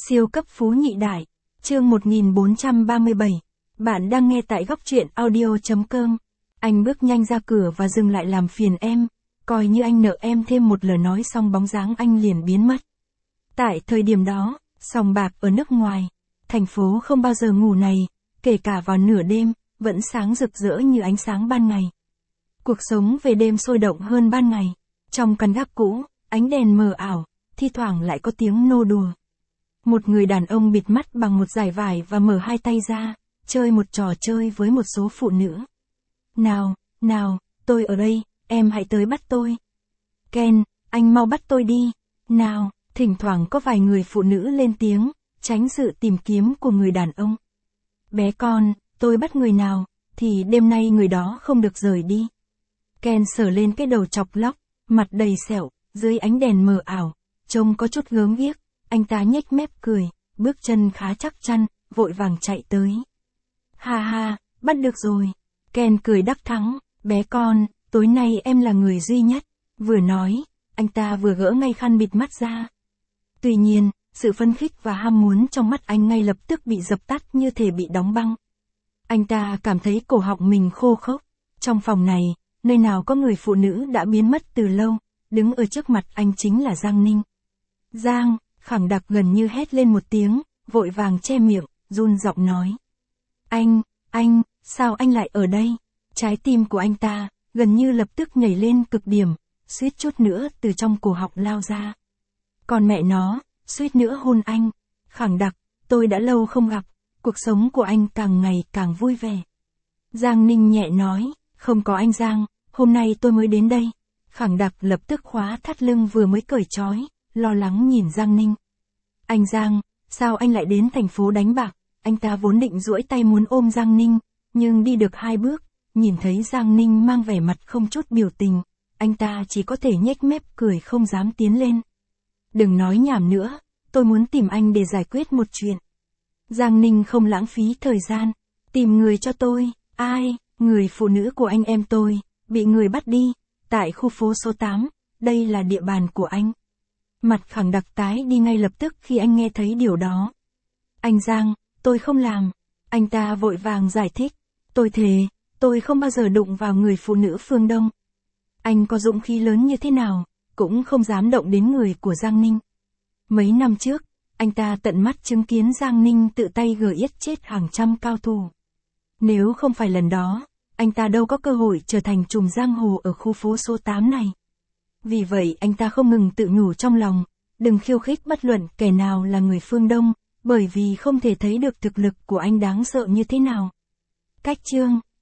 Siêu cấp phú nhị đại, chương 1437. Bạn đang nghe tại góc truyện audio.com. Anh bước nhanh ra cửa và dừng lại làm phiền em, coi như anh nợ em thêm một lời nói xong bóng dáng anh liền biến mất. Tại thời điểm đó, sòng bạc ở nước ngoài, thành phố không bao giờ ngủ này, kể cả vào nửa đêm, vẫn sáng rực rỡ như ánh sáng ban ngày. Cuộc sống về đêm sôi động hơn ban ngày. Trong căn gác cũ, ánh đèn mờ ảo, thi thoảng lại có tiếng nô đùa. Một người đàn ông bịt mắt bằng một dải vải và mở hai tay ra, chơi một trò chơi với một số phụ nữ. Nào, tôi ở đây, em hãy tới bắt tôi. Ken, anh mau bắt tôi đi. Nào, thỉnh thoảng có vài người phụ nữ lên tiếng, tránh sự tìm kiếm của người đàn ông. Bé con, tôi bắt người nào, thì đêm nay người đó không được rời đi. Ken sờ lên cái đầu chọc lóc, mặt đầy sẹo, dưới ánh đèn mờ ảo, trông có chút gớm ghiếc. Anh ta nhếch mép cười, bước chân khá chắc chắn, vội vàng chạy tới. Ha, bắt được rồi. Ken cười đắc thắng, bé con, tối nay em là người duy nhất. Vừa nói, anh ta vừa gỡ ngay khăn bịt mắt ra. Tuy nhiên, sự phấn khích và ham muốn trong mắt anh ngay lập tức bị dập tắt như thể bị đóng băng. Anh ta cảm thấy cổ họng mình khô khốc. Trong phòng này, nơi nào có người phụ nữ đã biến mất từ lâu, đứng ở trước mặt anh chính là Giang Ninh. Giang, Khẳng Đặc gần như hét lên một tiếng, vội vàng che miệng, run giọng nói. Anh, sao anh lại ở đây? Trái tim của anh ta, gần như lập tức nhảy lên cực điểm, suýt chút nữa từ trong cổ họng lao ra. Còn mẹ nó, suýt nữa hôn anh. Khẳng Đặc, tôi đã lâu không gặp, cuộc sống của anh càng ngày càng vui vẻ. Giang Ninh nhẹ nói, không có anh Giang, hôm nay tôi mới đến đây. Khẳng Đặc lập tức khóa thắt lưng vừa mới cởi trói, lo lắng nhìn Giang Ninh. Anh Giang, sao anh lại đến thành phố đánh bạc? Anh ta vốn định duỗi tay muốn ôm Giang Ninh, nhưng đi được 2 bước, nhìn thấy Giang Ninh mang vẻ mặt không chút biểu tình, anh ta chỉ có thể nhếch mép cười không dám tiến lên. Đừng nói nhảm nữa, tôi muốn tìm anh để giải quyết một chuyện. Giang Ninh không lãng phí thời gian, tìm người cho tôi. Ai? Người phụ nữ của anh em tôi, bị người bắt đi, tại khu phố số 8, đây là địa bàn của anh. Mặt Khẳng Đặc tái đi ngay lập tức khi anh nghe thấy điều đó. Anh Giang, tôi không làm. Anh ta vội vàng giải thích. Tôi thề, tôi không bao giờ đụng vào người phụ nữ phương Đông. Anh có dũng khí lớn như thế nào, cũng không dám động đến người của Giang Ninh. Mấy năm trước, anh ta tận mắt chứng kiến Giang Ninh tự tay giết chết hàng trăm cao thủ. Nếu không phải lần đó, anh ta đâu có cơ hội trở thành trùm giang hồ ở khu phố số 8 này. Vì vậy anh ta không ngừng tự nhủ trong lòng, đừng khiêu khích bất luận kẻ nào là người phương Đông, bởi vì không thể thấy được thực lực của anh đáng sợ như thế nào. Cách chương